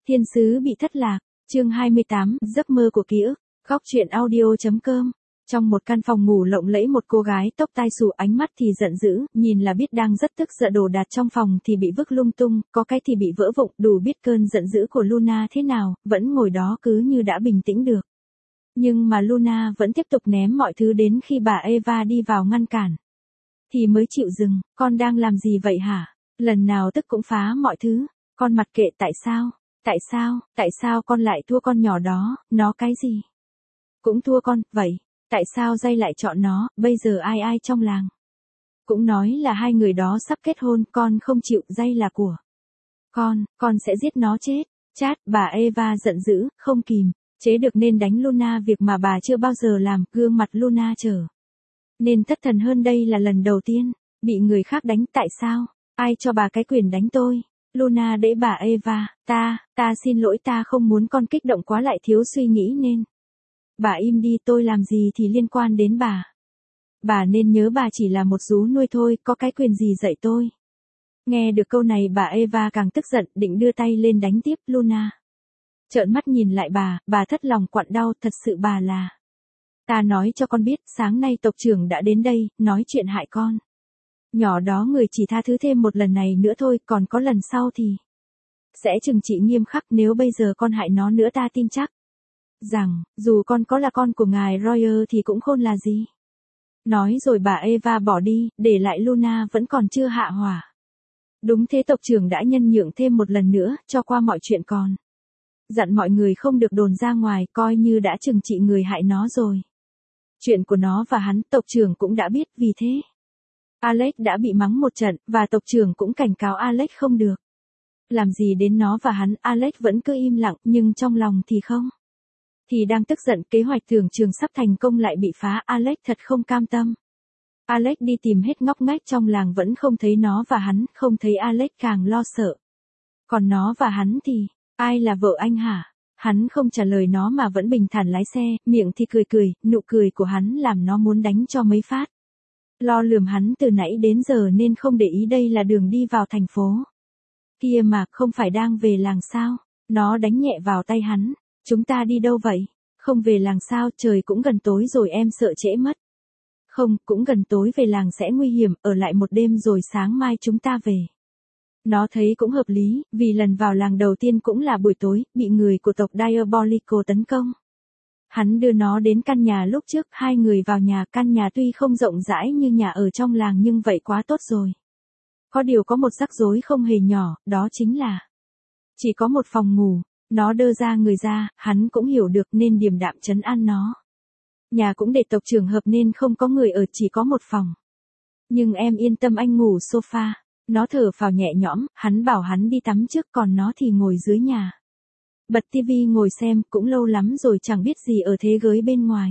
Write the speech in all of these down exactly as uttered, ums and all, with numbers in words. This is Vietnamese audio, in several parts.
Thiên sứ bị thất lạc, chương hai mươi tám, giấc mơ của ký ức, góc truyện audio.com. Trong một căn phòng ngủ lộng lẫy, một cô gái tóc tai xù, ánh mắt thì giận dữ, nhìn là biết đang rất tức giận, đồ đạc trong phòng thì bị vứt lung tung, có cái thì bị vỡ vụn, đủ biết cơn giận dữ của Luna thế nào, vẫn ngồi đó cứ như đã bình tĩnh được. Nhưng mà Luna vẫn tiếp tục ném mọi thứ đến khi bà Eva đi vào ngăn cản. Thì mới chịu dừng, con đang làm gì vậy hả? Lần nào tức cũng phá mọi thứ, con mặc kệ. Tại sao? Tại sao, tại sao con lại thua con nhỏ đó, nó cái gì? Cũng thua con, vậy, tại sao Jay lại chọn nó, bây giờ ai ai trong làng? Cũng nói là hai người đó sắp kết hôn, con không chịu, Jay là của con, con sẽ giết nó chết. Chát, bà Eva giận dữ, không kìm chế được nên đánh Luna, việc mà bà chưa bao giờ làm, gương mặt Luna trở nên thất thần hơn, đây là lần đầu tiên bị người khác đánh. Tại sao? Ai cho bà cái quyền đánh tôi? Luna đẩy bà Eva, ta, ta xin lỗi, ta không muốn. Con kích động quá lại thiếu suy nghĩ nên. Bà im đi, tôi làm gì thì liên quan đến bà. Bà nên nhớ bà chỉ là một rú nuôi thôi, có cái quyền gì dạy tôi. Nghe được câu này bà Eva càng tức giận, định đưa tay lên đánh tiếp. Luna trợn mắt nhìn lại bà, bà thất lòng quặn đau, thật sự bà là. Ta nói cho con biết, sáng nay tộc trưởng đã đến đây, nói chuyện hại con. Nhỏ đó người chỉ tha thứ thêm một lần này nữa thôi, còn có lần sau thì sẽ trừng trị nghiêm khắc. Nếu bây giờ con hại nó nữa, ta tin chắc rằng, dù con có là con của ngài Royer thì cũng khôn là gì. Nói rồi bà Eva bỏ đi, để lại Luna vẫn còn chưa hạ hỏa. Đúng thế, tộc trưởng đã nhân nhượng thêm một lần nữa, cho qua mọi chuyện, còn dặn mọi người không được đồn ra ngoài, coi như đã trừng trị người hại nó rồi. Chuyện của nó và hắn, tộc trưởng cũng đã biết, vì thế Alex đã bị mắng một trận, và tộc trưởng cũng cảnh cáo Alex không được làm gì đến nó và hắn. Alex vẫn cứ im lặng, nhưng trong lòng thì không. Thì đang tức giận, kế hoạch tưởng trường sắp thành công lại bị phá. Alex thật không cam tâm. Alex đi tìm hết ngóc ngách trong làng vẫn không thấy nó và hắn, không thấy Alex càng lo sợ. Còn nó và hắn thì, ai là vợ anh hả? Hắn không trả lời nó mà vẫn bình thản lái xe, miệng thì cười cười, nụ cười của hắn làm nó muốn đánh cho mấy phát. Lo lườm hắn từ nãy đến giờ nên không để ý đây là đường đi vào thành phố. Kia mà, không phải đang về làng sao? Nó đánh nhẹ vào tay hắn. Chúng ta đi đâu vậy? Không về làng sao, trời cũng gần tối rồi, em sợ trễ mất. Không, cũng gần tối, về làng sẽ nguy hiểm, ở lại một đêm rồi sáng mai chúng ta về. Nó thấy cũng hợp lý, vì lần vào làng đầu tiên cũng là buổi tối, bị người của tộc Diabolical tấn công. Hắn đưa nó đến căn nhà lúc trước, hai người vào nhà. Căn nhà tuy không rộng rãi như nhà ở trong làng nhưng vậy quá tốt rồi. Có điều có một rắc rối không hề nhỏ, đó chính là chỉ có một phòng ngủ. Nó đơ ra người ra, hắn cũng hiểu được nên điềm đạm trấn an nó. Nhà cũng để tộc trưởng hợp nên không có người ở, chỉ có một phòng. Nhưng em yên tâm, anh ngủ sofa. Nó thở phào nhẹ nhõm, hắn bảo hắn đi tắm trước, còn nó thì ngồi dưới nhà. Bật tivi ngồi xem, cũng lâu lắm rồi chẳng biết gì ở thế giới bên ngoài.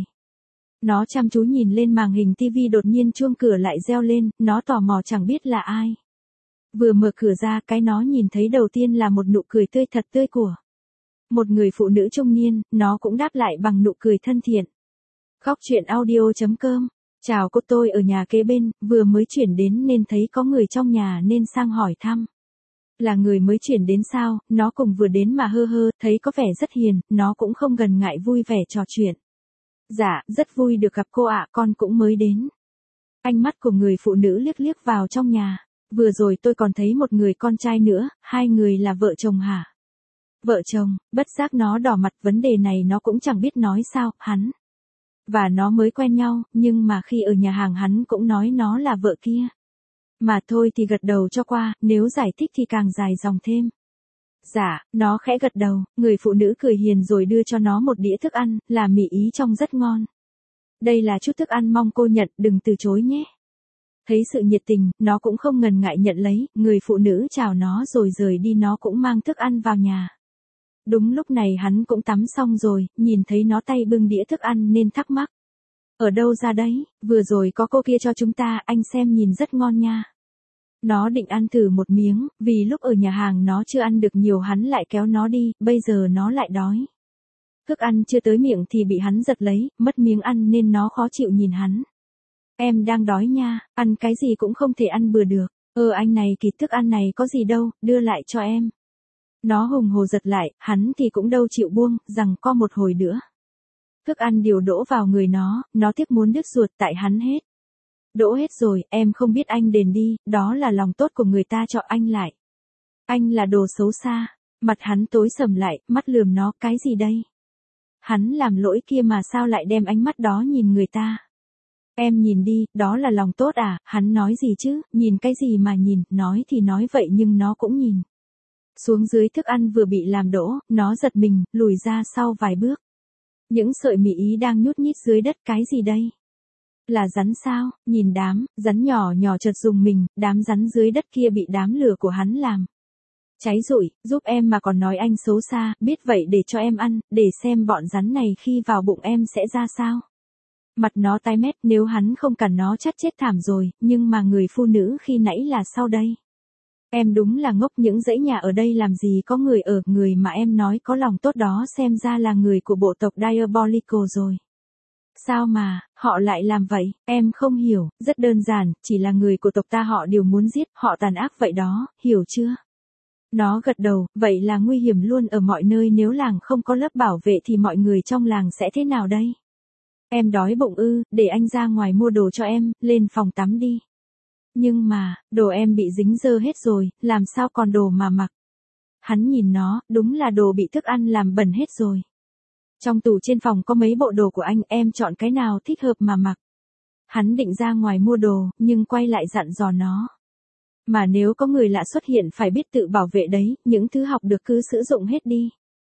Nó chăm chú nhìn lên màn hình tivi, đột nhiên chuông cửa lại reo lên, nó tò mò chẳng biết là ai. Vừa mở cửa ra, cái nó nhìn thấy đầu tiên là một nụ cười tươi thật tươi của một người phụ nữ trung niên. Nó cũng đáp lại bằng nụ cười thân thiện. Góc truyện audio.com. Chào cô, tôi ở nhà kế bên, vừa mới chuyển đến nên thấy có người trong nhà nên sang hỏi thăm. Là người mới chuyển đến sao? Nó cùng vừa đến mà hơ hơ, thấy có vẻ rất hiền, nó cũng không ngần ngại vui vẻ trò chuyện. Dạ, rất vui được gặp cô ạ, con cũng mới đến. Ánh mắt của người phụ nữ liếc liếc vào trong nhà. Vừa rồi tôi còn thấy một người con trai nữa, hai người là vợ chồng hả? Vợ chồng, bất giác nó đỏ mặt, vấn đề này nó cũng chẳng biết nói sao. Hắn và nó mới quen nhau, nhưng mà khi ở nhà hàng hắn cũng nói nó là vợ kia. Mà thôi thì gật đầu cho qua, nếu giải thích thì càng dài dòng thêm. Dạ, nó khẽ gật đầu, người phụ nữ cười hiền rồi đưa cho nó một đĩa thức ăn, là mì Ý trông rất ngon. Đây là chút thức ăn, mong cô nhận, đừng từ chối nhé. Thấy sự nhiệt tình, nó cũng không ngần ngại nhận lấy, người phụ nữ chào nó rồi rời đi, nó cũng mang thức ăn vào nhà. Đúng lúc này hắn cũng tắm xong rồi, nhìn thấy nó tay bưng đĩa thức ăn nên thắc mắc. Ở đâu ra đấy, vừa rồi có cô kia cho chúng ta, anh xem nhìn rất ngon nha. Nó định ăn thử một miếng, vì lúc ở nhà hàng nó chưa ăn được nhiều, hắn lại kéo nó đi, bây giờ nó lại đói. Thức ăn chưa tới miệng thì bị hắn giật lấy, mất miếng ăn nên nó khó chịu nhìn hắn. Em đang đói nha, ăn cái gì cũng không thể ăn bừa được. Ờ anh này, kỳ thức ăn này có gì đâu, đưa lại cho em. Nó hùng hồ giật lại, hắn thì cũng đâu chịu buông, rằng co một hồi nữa. Thức ăn điều đổ vào người nó, nó tiếc muốn đứt ruột tại hắn hết. Đổ hết rồi, em không biết anh đền đi, đó là lòng tốt của người ta cho anh lại. Anh là đồ xấu xa. Mặt hắn tối sầm lại, mắt lườm nó, cái gì đây? Hắn làm lỗi kia mà sao lại đem ánh mắt đó nhìn người ta? Em nhìn đi, đó là lòng tốt à, hắn nói gì chứ, nhìn cái gì mà nhìn, nói thì nói vậy nhưng nó cũng nhìn. Xuống dưới thức ăn vừa bị làm đổ, nó giật mình, lùi ra sau vài bước. Những sợi mì ý đang nhút nhít dưới đất, cái gì đây? Là rắn sao, nhìn đám, rắn nhỏ nhỏ chợt dùng mình, đám rắn dưới đất kia bị đám lửa của hắn làm cháy rụi, giúp em mà còn nói anh xấu xa, biết vậy để cho em ăn, để xem bọn rắn này khi vào bụng em sẽ ra sao. Mặt nó tái mét, nếu hắn không cản nó chắc chết thảm rồi, nhưng mà người phụ nữ khi nãy là sao đây? Em đúng là ngốc, những dãy nhà ở đây làm gì có người ở, người mà em nói có lòng tốt đó xem ra là người của bộ tộc Diabolical rồi. Sao mà, họ lại làm vậy, em không hiểu, rất đơn giản, chỉ là người của tộc ta họ đều muốn giết, họ tàn ác vậy đó, hiểu chưa? Nó gật đầu, vậy là nguy hiểm luôn ở mọi nơi, nếu làng không có lớp bảo vệ thì mọi người trong làng sẽ thế nào đây? Em đói bụng ư, để anh ra ngoài mua đồ cho em, lên phòng tắm đi. Nhưng mà, đồ em bị dính dơ hết rồi, làm sao còn đồ mà mặc? Hắn nhìn nó, đúng là đồ bị thức ăn làm bẩn hết rồi. Trong tủ trên phòng có mấy bộ đồ của anh, em chọn cái nào thích hợp mà mặc. Hắn định ra ngoài mua đồ, nhưng quay lại dặn dò nó. Mà nếu có người lạ xuất hiện phải biết tự bảo vệ đấy, những thứ học được cứ sử dụng hết đi.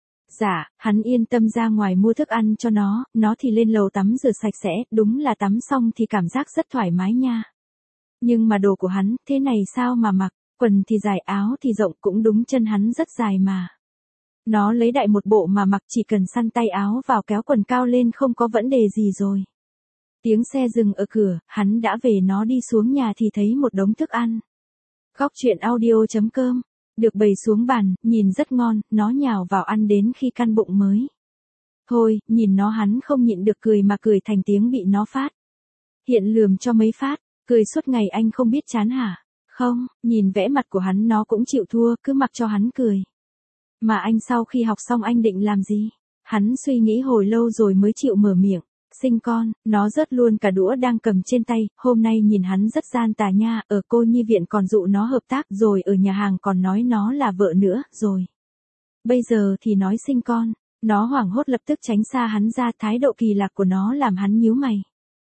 Dạ, hắn yên tâm ra ngoài mua thức ăn cho nó, nó thì lên lầu tắm rửa sạch sẽ, đúng là tắm xong thì cảm giác rất thoải mái nha. Nhưng mà đồ của hắn, thế này sao mà mặc, quần thì dài áo thì rộng, cũng đúng chân hắn rất dài mà. Nó lấy đại một bộ mà mặc, chỉ cần săn tay áo vào kéo quần cao lên không có vấn đề gì rồi. Tiếng xe dừng ở cửa, hắn đã về, nó đi xuống nhà thì thấy một đống thức ăn. Góc truyện audio chấm com được bày xuống bàn, nhìn rất ngon, nó nhào vào ăn đến khi căn bụng mới. Thôi, nhìn nó hắn không nhịn được cười mà cười thành tiếng bị nó phát. Hiện lườm cho mấy phát, cười suốt ngày anh không biết chán hả? Không, nhìn vẽ mặt của hắn nó cũng chịu thua, cứ mặc cho hắn cười. Mà anh sau khi học xong anh định làm gì? Hắn suy nghĩ hồi lâu rồi mới chịu mở miệng. Sinh con, nó rớt luôn cả đũa đang cầm trên tay, hôm nay nhìn hắn rất gian tà nha, ở cô nhi viện còn dụ nó hợp tác, rồi ở nhà hàng còn nói nó là vợ nữa, rồi. Bây giờ thì nói sinh con, nó hoảng hốt lập tức tránh xa hắn ra, thái độ kỳ lạ của nó làm hắn nhíu mày.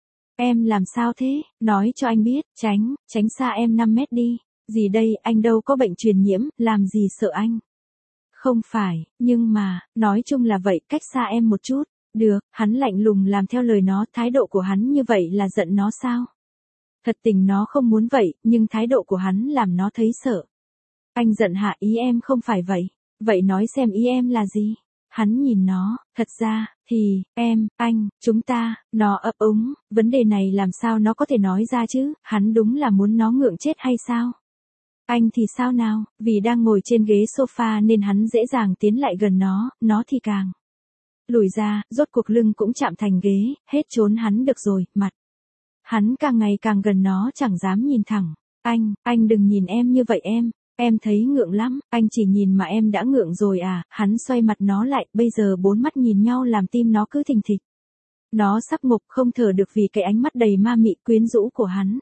Em làm sao thế, nói cho anh biết, tránh, tránh xa em năm mét đi, gì đây, anh đâu có bệnh truyền nhiễm, làm gì sợ anh. Không phải, nhưng mà, nói chung là vậy, cách xa em một chút. Được, hắn lạnh lùng làm theo lời nó, thái độ của hắn như vậy là giận nó sao? Thật tình nó không muốn vậy, nhưng thái độ của hắn làm nó thấy sợ. Anh giận hả? Ý em không phải vậy. Vậy nói xem ý em là gì? Hắn nhìn nó, thật ra, thì, em, anh, chúng ta, nó ấp úng, vấn đề này làm sao nó có thể nói ra chứ, hắn đúng là muốn nó ngượng chết hay sao? Anh thì sao nào, vì đang ngồi trên ghế sofa nên hắn dễ dàng tiến lại gần nó, nó thì càng lùi ra, rốt cuộc lưng cũng chạm thành ghế, hết trốn hắn được rồi, mặt. Hắn càng ngày càng gần nó chẳng dám nhìn thẳng. Anh, anh đừng nhìn em như vậy em, em thấy ngượng lắm, anh chỉ nhìn mà em đã ngượng rồi à, hắn xoay mặt nó lại, bây giờ bốn mắt nhìn nhau làm tim nó cứ thình thịch. Nó sắp ngục không thở được vì cái ánh mắt đầy ma mị quyến rũ của hắn.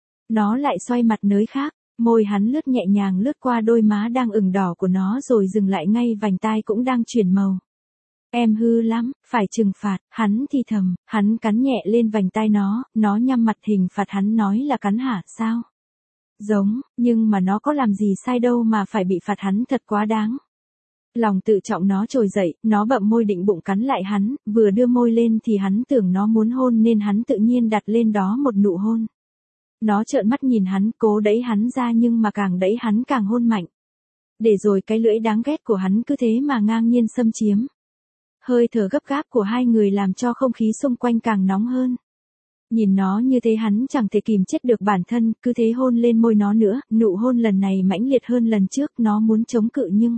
Nó lại xoay mặt nơi khác, môi hắn lướt nhẹ nhàng lướt qua đôi má đang ửng đỏ của nó rồi dừng lại ngay vành tai cũng đang chuyển màu. Em hư lắm, phải trừng phạt, hắn thì thầm, hắn cắn nhẹ lên vành tai nó, nó nhắm mặt hình phạt hắn nói là cắn hả, sao? Giống, nhưng mà nó có làm gì sai đâu mà phải bị phạt, hắn thật quá đáng. Lòng tự trọng nó trồi dậy, nó bậm môi định bụng cắn lại hắn, vừa đưa môi lên thì hắn tưởng nó muốn hôn nên hắn tự nhiên đặt lên đó một nụ hôn. Nó trợn mắt nhìn hắn, cố đẩy hắn ra nhưng mà càng đẩy hắn càng hôn mạnh. Để rồi cái lưỡi đáng ghét của hắn cứ thế mà ngang nhiên xâm chiếm. Hơi thở gấp gáp của hai người làm cho không khí xung quanh càng nóng hơn. Nhìn nó như thế hắn chẳng thể kìm chết được bản thân, cứ thế hôn lên môi nó nữa, nụ hôn lần này mãnh liệt hơn lần trước, nó muốn chống cự nhưng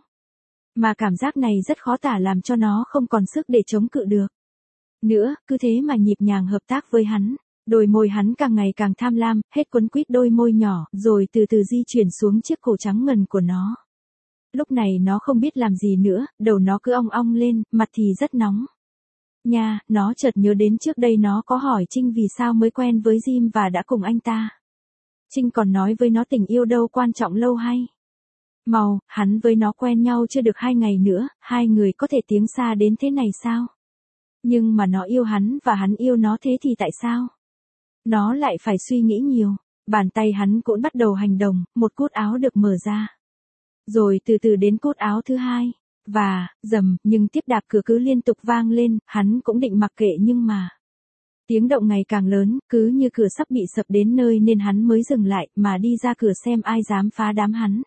mà cảm giác này rất khó tả làm cho nó không còn sức để chống cự được. Nữa, cứ thế mà nhịp nhàng hợp tác với hắn, đôi môi hắn càng ngày càng tham lam, hết quấn quýt đôi môi nhỏ, rồi từ từ di chuyển xuống chiếc cổ trắng ngần của nó. Lúc này nó không biết làm gì nữa, đầu nó cứ ong ong lên, mặt thì rất nóng. Nha, nó chợt nhớ đến trước đây nó có hỏi Trinh vì sao mới quen với Jim và đã cùng anh ta. Trinh còn nói với nó tình yêu đâu quan trọng lâu hay. Màu, hắn với nó quen nhau chưa được hai ngày nữa, hai người có thể tiếng xa đến thế này sao? Nhưng mà nó yêu hắn và hắn yêu nó thế thì tại sao? Nó lại phải suy nghĩ nhiều. Bàn tay hắn cũng bắt đầu hành động, một cúc áo được mở ra. Rồi từ từ đến cúc áo thứ hai. Và, rầm, nhưng tiếp đạp cửa cứ liên tục vang lên, hắn cũng định mặc kệ nhưng mà. Tiếng động ngày càng lớn, cứ như cửa sắp bị sập đến nơi nên hắn mới dừng lại, mà đi ra cửa xem ai dám phá đám hắn.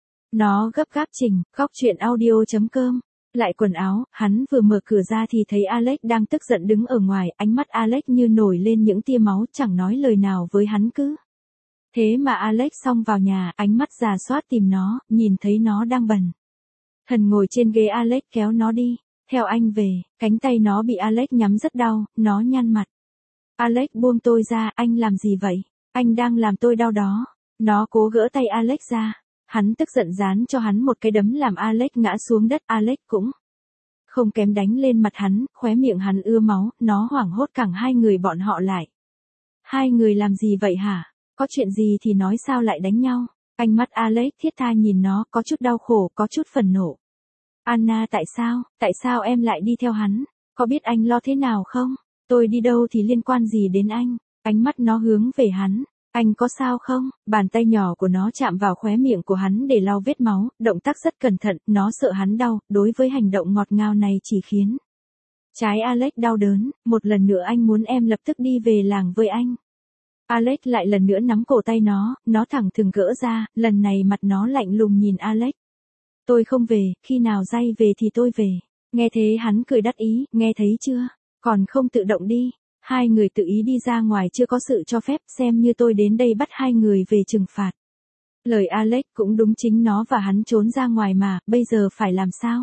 Nó gấp gáp chỉnh, khóc chuyện audio chấm com. Lại quần áo, hắn vừa mở cửa ra thì thấy Alex đang tức giận đứng ở ngoài, ánh mắt Alex như nổi lên những tia máu, chẳng nói lời nào với hắn cứ. Thế mà Alex xông vào nhà, ánh mắt rà soát tìm nó, nhìn thấy nó đang bần thần ngồi trên ghế, Alex kéo nó đi, theo anh về, cánh tay nó bị Alex nhắm rất đau, nó nhăn mặt. Alex buông tôi ra, anh làm gì vậy? Anh đang làm tôi đau đó. Nó cố gỡ tay Alex ra. Hắn tức giận dán cho hắn một cái đấm làm Alex ngã xuống đất, Alex cũng không kém đánh lên mặt hắn, khóe miệng hắn ưa máu, nó hoảng hốt cẳng hai người bọn họ lại. Hai người làm gì vậy hả? Có chuyện gì thì nói, sao lại đánh nhau? Ánh mắt Alex thiết tha nhìn nó, có chút đau khổ, có chút phần nộ. Anna, tại sao, tại sao em lại đi theo hắn? Có biết anh lo thế nào không? Tôi đi đâu thì liên quan gì đến anh? Ánh mắt nó hướng về hắn. Anh có sao không? Bàn tay nhỏ của nó chạm vào khóe miệng của hắn để lau vết máu, động tác rất cẩn thận, nó sợ hắn đau, đối với hành động ngọt ngào này chỉ khiến trái Alex đau đớn. Một lần nữa anh muốn em lập tức đi về làng với anh. Alex lại lần nữa nắm cổ tay nó, nó thẳng thừng gỡ ra, lần này mặt nó lạnh lùng nhìn Alex. Tôi không về, khi nào dai về thì tôi về. Nghe thế hắn cười đắc ý, nghe thấy chưa? Còn không tự động đi. Hai người tự ý đi ra ngoài chưa có sự cho phép, xem như tôi đến đây bắt hai người về trừng phạt. Lời Alex cũng đúng, chính nó và hắn trốn ra ngoài mà, bây giờ phải làm sao?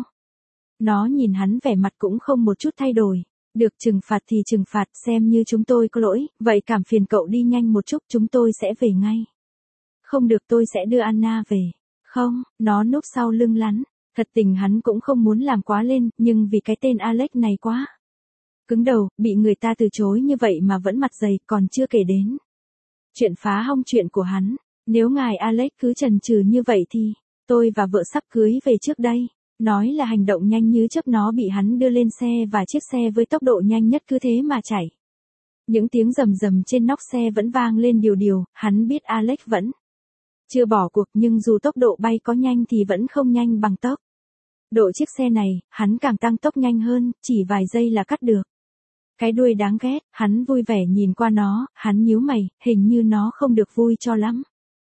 Nó nhìn hắn vẻ mặt cũng không một chút thay đổi. Được, trừng phạt thì trừng phạt, xem như chúng tôi có lỗi, vậy cảm phiền cậu đi nhanh một chút, chúng tôi sẽ về ngay. Không được, tôi sẽ đưa Anna về. Không, nó núp sau lưng lắn. Thật tình hắn cũng không muốn làm quá lên, nhưng vì cái tên Alex này quá cứng đầu, bị người ta từ chối như vậy mà vẫn mặt dày, còn chưa kể đến chuyện phá hong chuyện của hắn. Nếu ngài Alex cứ chần chừ như vậy thì, tôi và vợ sắp cưới về trước đây. Nói là hành động nhanh như chớp, nó bị hắn đưa lên xe và chiếc xe với tốc độ nhanh nhất cứ thế mà chạy. Những tiếng rầm rầm trên nóc xe vẫn vang lên điều điều, hắn biết Alex vẫn chưa bỏ cuộc, nhưng dù tốc độ bay có nhanh thì vẫn không nhanh bằng tốc độ chiếc xe này, hắn càng tăng tốc nhanh hơn, chỉ vài giây là cắt được cái đuôi đáng ghét. Hắn vui vẻ nhìn qua nó, hắn nhíu mày, hình như nó không được vui cho lắm.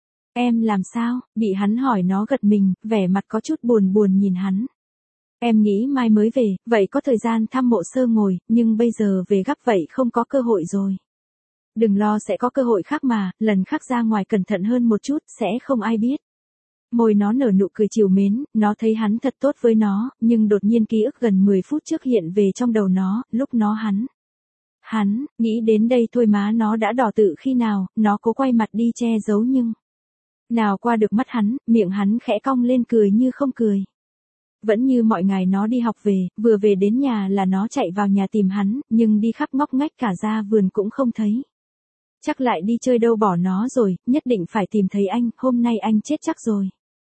Em làm sao? Bị hắn hỏi nó gật mình, vẻ mặt có chút buồn buồn nhìn hắn. Em nghĩ mai mới về, vậy có thời gian thăm mộ sơ ngồi, nhưng bây giờ về gấp vậy không có cơ hội rồi. Đừng lo, sẽ có cơ hội khác mà, lần khác ra ngoài cẩn thận hơn một chút, sẽ không ai biết. Môi nó nở nụ cười trìu mến, nó thấy hắn thật tốt với nó, nhưng đột nhiên ký ức gần mười phút trước hiện về trong đầu nó, lúc nó hắn. Hắn, nghĩ đến đây thôi má nó đã đỏ tự khi nào, nó cố quay mặt đi che giấu nhưng nào qua được mắt hắn, miệng hắn khẽ cong lên cười như không cười. Vẫn như mọi ngày nó đi học về, vừa về đến nhà là nó chạy vào nhà tìm hắn, nhưng đi khắp ngóc ngách cả ra vườn cũng không thấy. Chắc lại đi chơi đâu bỏ nó rồi, nhất định phải tìm thấy anh, hôm nay anh chết chắc rồi.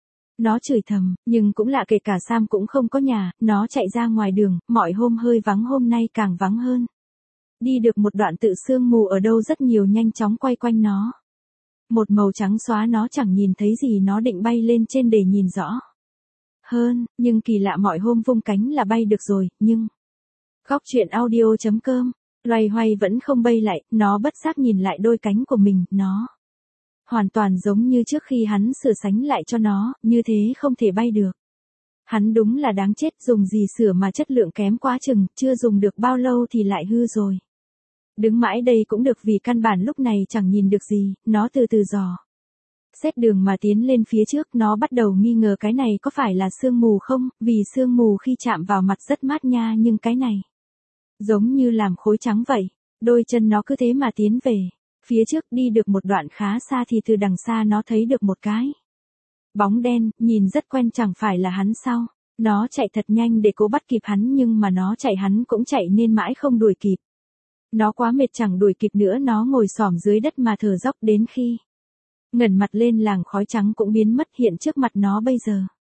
Nó chửi thầm, nhưng cũng lạ, kể cả Sam cũng không có nhà, nó chạy ra ngoài đường, mọi hôm hơi vắng hôm nay càng vắng hơn. Đi được một đoạn tự sương mù ở đâu rất nhiều nhanh chóng quay quanh nó. Một màu trắng xóa, nó chẳng nhìn thấy gì, nó định bay lên trên để nhìn rõ hơn, nhưng kỳ lạ mọi hôm vung cánh là bay được rồi, nhưng góc chuyện audio chấm com, loay hoay vẫn không bay lại, nó bất giác nhìn lại đôi cánh của mình, nó hoàn toàn giống như trước khi hắn sửa sánh lại cho nó, như thế không thể bay được. Hắn đúng là đáng chết, dùng gì sửa mà chất lượng kém quá chừng, chưa dùng được bao lâu thì lại hư rồi. Đứng mãi đây cũng được, vì căn bản lúc này chẳng nhìn được gì, nó từ từ dò xét đường mà tiến lên phía trước. Nó bắt đầu nghi ngờ cái này có phải là sương mù không, vì sương mù khi chạm vào mặt rất mát nha, nhưng cái này giống như làm khối trắng vậy. Đôi chân nó cứ thế mà tiến về phía trước, đi được một đoạn khá xa thì từ đằng xa nó thấy được một cái Bóng đen, nhìn rất quen chẳng phải là hắn sao? Nó chạy thật nhanh để cố bắt kịp hắn nhưng mà nó chạy hắn cũng chạy nên mãi không đuổi kịp. Nó quá mệt chẳng đuổi kịp nữa, nó ngồi xổm dưới đất mà thở dốc đến khi ngẩng mặt lên làng khói trắng cũng biến mất. Hiện trước mặt nó bây giờ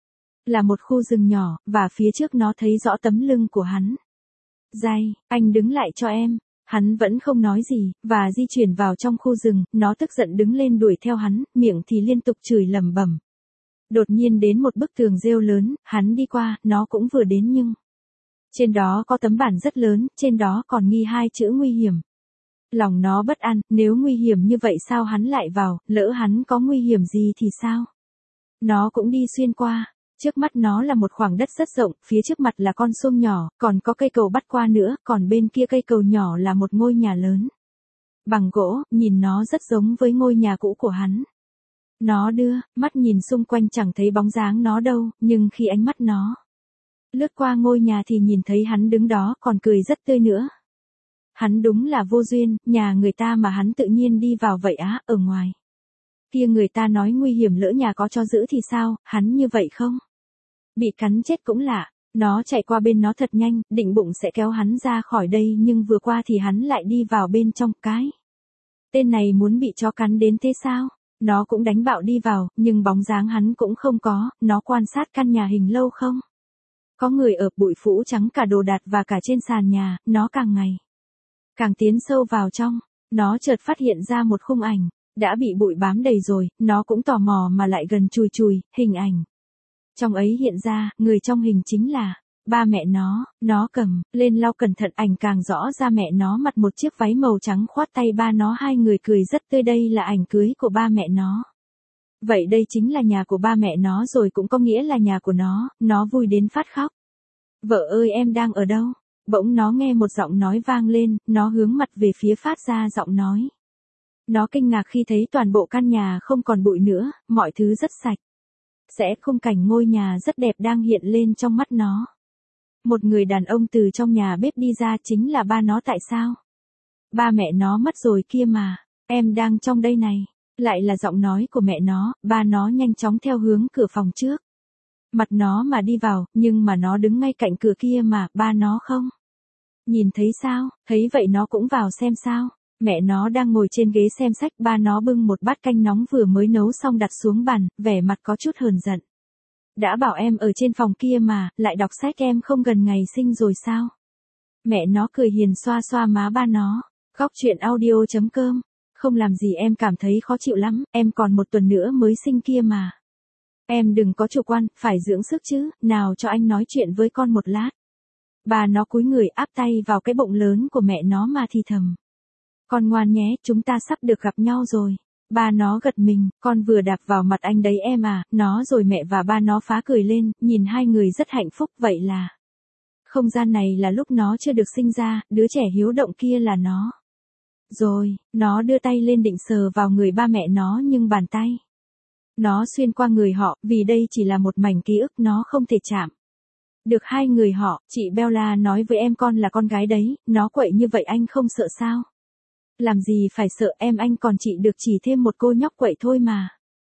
là một khu rừng nhỏ, và phía trước nó thấy rõ tấm lưng của hắn. Dai, anh đứng lại cho em. Hắn vẫn không nói gì, và di chuyển vào trong khu rừng. Nó tức giận đứng lên đuổi theo hắn, miệng thì liên tục chửi lẩm bẩm. Đột nhiên đến một bức tường rêu lớn, hắn đi qua, nó cũng vừa đến nhưng trên đó có tấm bảng rất lớn, trên đó còn ghi hai chữ nguy hiểm. Lòng nó bất an, nếu nguy hiểm như vậy sao hắn lại vào, lỡ hắn có nguy hiểm gì thì sao? Nó cũng đi xuyên qua. Trước mắt nó là một khoảng đất rất rộng, phía trước mặt là con sông nhỏ, còn có cây cầu bắt qua nữa, còn bên kia cây cầu nhỏ là một ngôi nhà lớn. Bằng gỗ, nhìn nó rất giống với ngôi nhà cũ của hắn. Nó đưa mắt nhìn xung quanh chẳng thấy bóng dáng nó đâu, nhưng khi ánh mắt nó lướt qua ngôi nhà thì nhìn thấy hắn đứng đó còn cười rất tươi nữa. Hắn đúng là vô duyên, nhà người ta mà hắn tự nhiên đi vào vậy á, ở ngoài kia người ta nói nguy hiểm lỡ nhà có cho giữ thì sao, hắn như vậy không? Bị cắn chết cũng lạ. Nó chạy qua bên nó thật nhanh, định bụng sẽ kéo hắn ra khỏi đây nhưng vừa qua thì hắn lại đi vào bên trong. Cái tên này muốn bị chó cắn đến thế sao? Nó cũng đánh bạo đi vào, nhưng bóng dáng hắn cũng không có. Nó quan sát căn nhà hình lâu không? Có người ở, bụi phủ trắng cả đồ đạc và cả trên sàn nhà. Nó càng ngày càng tiến sâu vào trong. Nó chợt phát hiện ra một khung ảnh đã bị bụi bám đầy rồi. Nó cũng tò mò mà lại gần chùi chùi hình ảnh. Trong ấy hiện ra, người trong hình chính là ba mẹ nó. Nó cầm lên lau cẩn thận, ảnh càng rõ ra mẹ nó mặc một chiếc váy màu trắng khoát tay ba nó, hai người cười rất tươi. Đây là ảnh cưới của ba mẹ nó. Vậy đây chính là nhà của ba mẹ nó rồi, cũng có nghĩa là nhà của nó. Nó vui đến phát khóc. Vợ ơi, em đang ở đâu? Bỗng nó nghe một giọng nói vang lên, nó hướng mặt về phía phát ra giọng nói. Nó kinh ngạc khi thấy toàn bộ căn nhà không còn bụi nữa, mọi thứ rất sạch sẽ. Khung cảnh ngôi nhà rất đẹp đang hiện lên trong mắt nó. Một người đàn ông từ trong nhà bếp đi ra, chính là ba nó. Tại sao? Ba mẹ nó mất rồi kia mà. Em đang trong đây này. Lại là giọng nói của mẹ nó. Ba nó nhanh chóng theo hướng cửa phòng trước mặt nó mà đi vào, nhưng mà nó đứng ngay cạnh cửa kia mà. Ba nó không nhìn thấy sao? Thấy vậy nó cũng vào xem sao. Mẹ nó đang ngồi trên ghế xem sách, ba nó bưng một bát canh nóng vừa mới nấu xong đặt xuống bàn, vẻ mặt có chút hờn giận. Đã bảo em ở trên phòng kia mà, lại đọc sách, em không gần ngày sinh rồi sao? Mẹ nó cười hiền xoa xoa má ba nó. Góc truyện audio chấm com. Không làm gì em cảm thấy khó chịu lắm, em còn một tuần nữa mới sinh kia mà. Em đừng có chủ quan, phải dưỡng sức chứ, nào cho anh nói chuyện với con một lát. Bà nó cúi người áp tay vào cái bụng lớn của mẹ nó mà thì thầm. Con ngoan nhé, chúng ta sắp được gặp nhau rồi. Ba nó gật mình, con vừa đạp vào mặt anh đấy em à. Nó rồi mẹ và ba nó phá cười lên, nhìn hai người rất hạnh phúc. Vậy là không gian này là lúc nó chưa được sinh ra, đứa trẻ hiếu động kia là nó. Rồi, nó đưa tay lên định sờ vào người ba mẹ nó nhưng bàn tay nó xuyên qua người họ, vì đây chỉ là một mảnh ký ức, nó không thể chạm được hai người họ. Chị Bella nói với em con là con gái đấy, nó quậy như vậy anh không sợ sao? Làm gì phải sợ em, anh còn chị được chỉ thêm một cô nhóc quậy thôi mà.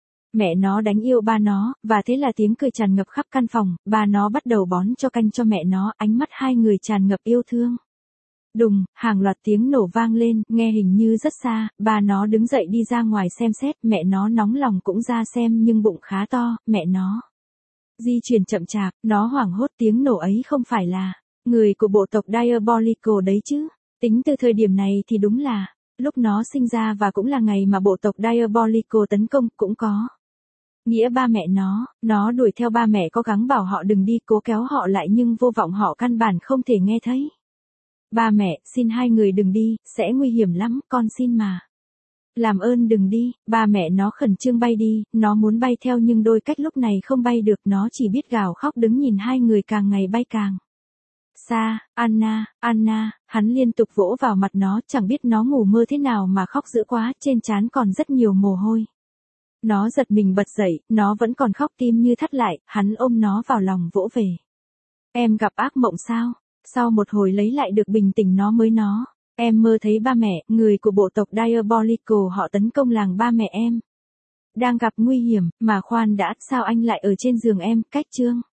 Mẹ nó đánh yêu ba nó, và thế là tiếng cười tràn ngập khắp căn phòng. Ba nó bắt đầu bón cho canh cho mẹ nó, ánh mắt hai người tràn ngập yêu thương. Đùng, hàng loạt tiếng nổ vang lên, nghe hình như rất xa. Ba nó đứng dậy đi ra ngoài xem xét, mẹ nó nóng lòng cũng ra xem nhưng bụng khá to. Mẹ nó di chuyển chậm chạp, nó hoảng hốt, tiếng nổ ấy không phải là người của bộ tộc Diabolical đấy chứ? Tính từ thời điểm này thì đúng là lúc nó sinh ra, và cũng là ngày mà bộ tộc Diabolical tấn công. Cũng có nghĩa ba mẹ nó, nó đuổi theo ba mẹ, có gắng bảo họ đừng đi, cố kéo họ lại nhưng vô vọng, họ căn bản không thể nghe thấy. Ba mẹ, xin hai người đừng đi, sẽ nguy hiểm lắm, con xin mà. Làm ơn đừng đi. Ba mẹ nó khẩn trương bay đi, nó muốn bay theo nhưng đôi cách lúc này không bay được, nó chỉ biết gào khóc đứng nhìn hai người càng ngày bay càng xa. Anna, Anna, hắn liên tục vỗ vào mặt nó, chẳng biết nó ngủ mơ thế nào mà khóc dữ quá, trên trán còn rất nhiều mồ hôi. Nó giật mình bật dậy, nó vẫn còn khóc, tim như thắt lại, hắn ôm nó vào lòng vỗ về. Em gặp ác mộng sao? Sau một hồi lấy lại được bình tĩnh nó mới nó. Em mơ thấy ba mẹ, người của bộ tộc Diabolical họ tấn công làng ba mẹ em. Đang gặp nguy hiểm, mà khoan đã, sao anh lại ở trên giường em, cách Trương?